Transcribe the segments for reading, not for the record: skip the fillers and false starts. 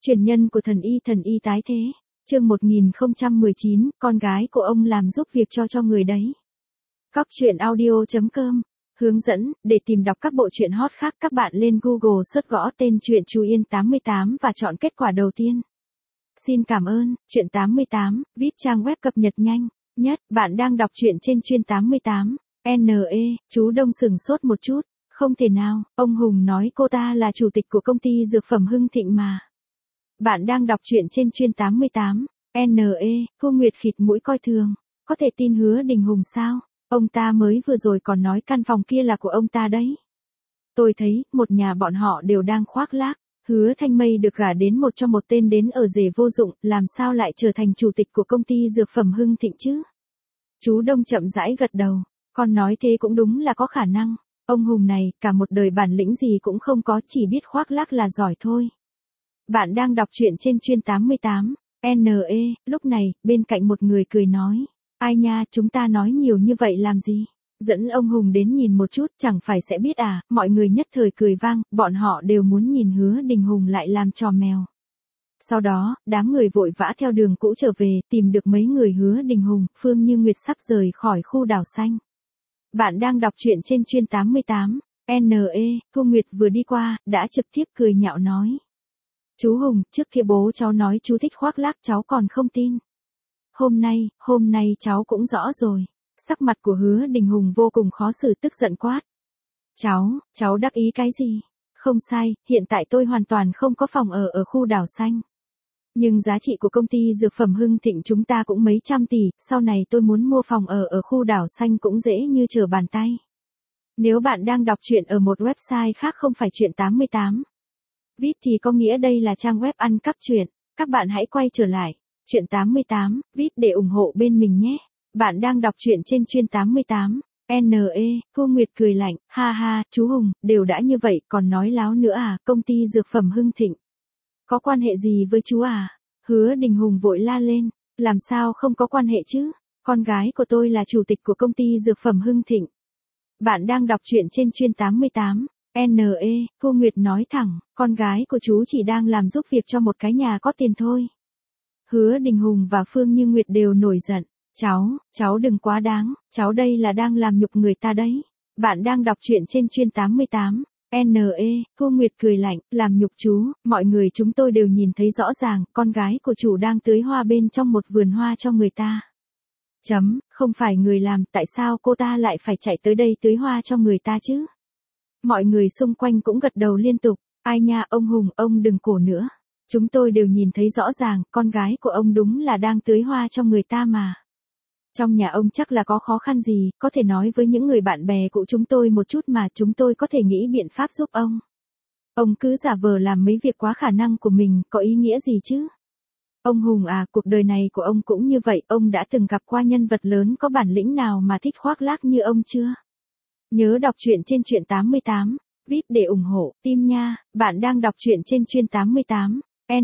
Truyền nhân của thần y tái thế. Chương 1019, con gái của ông làm giúp việc cho người đấy. Cóc truyện audio.com. Hướng dẫn, để tìm đọc các bộ truyện hot khác các bạn lên Google search gõ tên truyện Chú Yên 88 và chọn kết quả đầu tiên. Xin cảm ơn, truyện 88, VIP trang web cập nhật nhanh nhất, bạn đang đọc truyện trên Truyện 88. Chú Đông sừng sốt một chút, không thể nào, ông Hùng nói cô ta là chủ tịch của công ty dược phẩm Hưng Thịnh mà. Bạn đang đọc truyện trên Truyện 88. Thu Nguyệt khịt mũi coi thường, có thể tin Hứa Đình Hùng sao? Ông ta mới vừa rồi còn nói căn phòng kia là của ông ta đấy. Tôi thấy, một nhà bọn họ đều đang khoác lác. Hứa Thanh Mây được gả đến một cho một tên đến ở rể vô dụng, làm sao lại trở thành chủ tịch của công ty dược phẩm Hưng Thịnh chứ? Chú Đông chậm rãi gật đầu, con nói thế cũng đúng là có khả năng. Ông Hùng này, cả một đời bản lĩnh gì cũng không có, chỉ biết khoác lác là giỏi thôi. Bạn đang đọc truyện trên Truyện 88. Lúc này, bên cạnh một người cười nói, ai nha, chúng ta nói nhiều như vậy làm gì? Dẫn ông Hùng đến nhìn một chút, chẳng phải sẽ biết à? Mọi người nhất thời cười vang, bọn họ đều muốn nhìn Hứa Đình Hùng lại làm trò mèo. Sau đó, đám người vội vã theo đường cũ trở về, tìm được mấy người Hứa Đình Hùng, Phương Như Nguyệt sắp rời khỏi khu đảo xanh. Bạn đang đọc truyện trên Truyện 88. Thu Nguyệt vừa đi qua, đã trực tiếp cười nhạo nói. Chú Hùng, trước kia bố cháu nói chú thích khoác lác cháu còn không tin. Hôm nay cháu cũng rõ rồi. Sắc mặt của Hứa Đình Hùng vô cùng khó xử, tức giận quát. Cháu đắc ý cái gì? Không sai, hiện tại tôi hoàn toàn không có phòng ở khu đảo xanh. Nhưng giá trị của công ty dược phẩm Hưng Thịnh chúng ta cũng mấy trăm tỷ, sau này tôi muốn mua phòng ở khu đảo xanh cũng dễ như trở bàn tay. Nếu bạn đang đọc truyện ở một website khác không phải Truyện 88. VIP thì có nghĩa đây là trang web ăn cắp truyện, các bạn hãy quay trở lại, Truyện 88, VIP để ủng hộ bên mình nhé. Bạn đang đọc truyện trên Truyện 88. Thu Nguyệt cười lạnh, ha ha, chú Hùng, đều đã như vậy còn nói láo nữa à, công ty dược phẩm Hưng Thịnh. Có quan hệ gì với chú à? Hứa Đình Hùng vội la lên, làm sao không có quan hệ chứ, con gái của tôi là chủ tịch của công ty dược phẩm Hưng Thịnh. Bạn đang đọc truyện trên Truyện 88. Thu Nguyệt nói thẳng, con gái của chú chỉ đang làm giúp việc cho một cái nhà có tiền thôi. Hứa Đình Hùng và Phương Như Nguyệt đều nổi giận. Cháu đừng quá đáng, cháu đây là đang làm nhục người ta đấy. Bạn đang đọc truyện trên Truyện 88. Thu Nguyệt cười lạnh, làm nhục chú, mọi người chúng tôi đều nhìn thấy rõ ràng, con gái của chủ đang tưới hoa bên trong một vườn hoa cho người ta. Không phải người làm, tại sao cô ta lại phải chạy tới đây tưới hoa cho người ta chứ? Mọi người xung quanh cũng gật đầu liên tục, ai nha ông Hùng, ông đừng cổ nữa. Chúng tôi đều nhìn thấy rõ ràng, con gái của ông đúng là đang tưới hoa cho người ta mà. Trong nhà ông chắc là có khó khăn gì, có thể nói với những người bạn bè của chúng tôi một chút mà chúng tôi có thể nghĩ biện pháp giúp ông. Ông cứ giả vờ làm mấy việc quá khả năng của mình, có ý nghĩa gì chứ? Ông Hùng à, cuộc đời này của ông cũng như vậy, ông đã từng gặp qua nhân vật lớn có bản lĩnh nào mà thích khoác lác như ông chưa? Nhớ đọc truyện trên Truyện 88, VIP để ủng hộ, tim nha, bạn đang đọc truyện trên Truyện 88.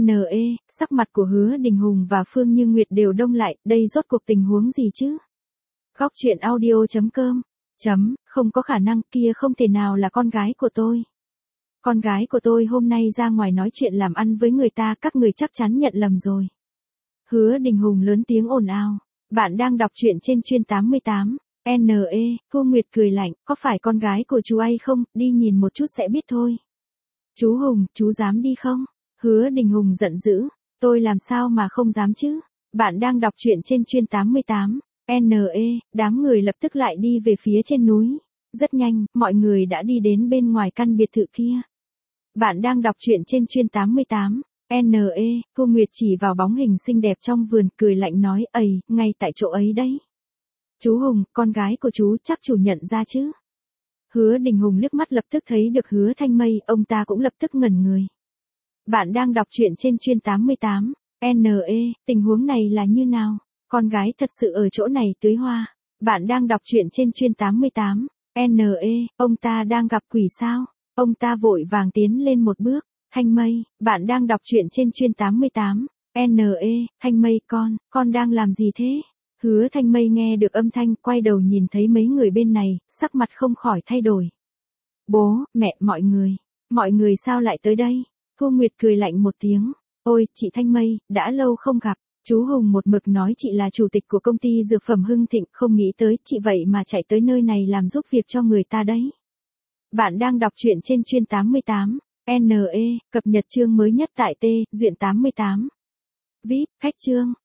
Sắc mặt của Hứa Đình Hùng và Phương Như Nguyệt đều đông lại, đây rốt cuộc tình huống gì chứ? Góc truyện audio.com. Không có khả năng, kia không thể nào là con gái của tôi. Con gái của tôi hôm nay ra ngoài nói chuyện làm ăn với người ta, các người chắc chắn nhận lầm rồi. Hứa Đình Hùng lớn tiếng ồn ào. Bạn đang đọc truyện trên Truyện 88. Thu Nguyệt cười lạnh, có phải con gái của chú ấy không, đi nhìn một chút sẽ biết thôi. Chú Hùng, chú dám đi không? Hứa Đình Hùng giận dữ, tôi làm sao mà không dám chứ? Bạn đang đọc truyện trên Truyện 88. Đám người lập tức lại đi về phía trên núi. Rất nhanh, mọi người đã đi đến bên ngoài căn biệt thự kia. Bạn đang đọc truyện trên Truyện 88. Thu Nguyệt chỉ vào bóng hình xinh đẹp trong vườn, cười lạnh nói, ngay tại chỗ ấy đấy. Chú Hùng, con gái của chú chắc chủ nhận ra chứ? Hứa Đình Hùng liếc mắt lập tức thấy được Hứa Thanh Mây, ông ta cũng lập tức ngẩn người. Bạn đang đọc truyện trên Truyện 88. Tình huống này là như nào? Con gái thật sự ở chỗ này tưới hoa. Bạn đang đọc truyện trên Truyện 88. Ông ta đang gặp quỷ sao? Ông ta vội vàng tiến lên một bước. Thanh Mây, bạn đang đọc truyện trên Truyện 88. Thanh Mây con đang làm gì thế? Hứa Thanh Mây nghe được âm thanh, quay đầu nhìn thấy mấy người bên này, sắc mặt không khỏi thay đổi. Bố, mẹ, mọi người sao lại tới đây? Thu Nguyệt cười lạnh một tiếng. Ôi, chị Thanh Mây, đã lâu không gặp. Chú Hùng một mực nói chị là chủ tịch của công ty dược phẩm Hưng Thịnh, không nghĩ tới chị vậy mà chạy tới nơi này làm giúp việc cho người ta đấy. Bạn đang đọc truyện trên chuyên 88. NE, cập nhật chương mới nhất tại T, Duyện 88. VIP, khách chương.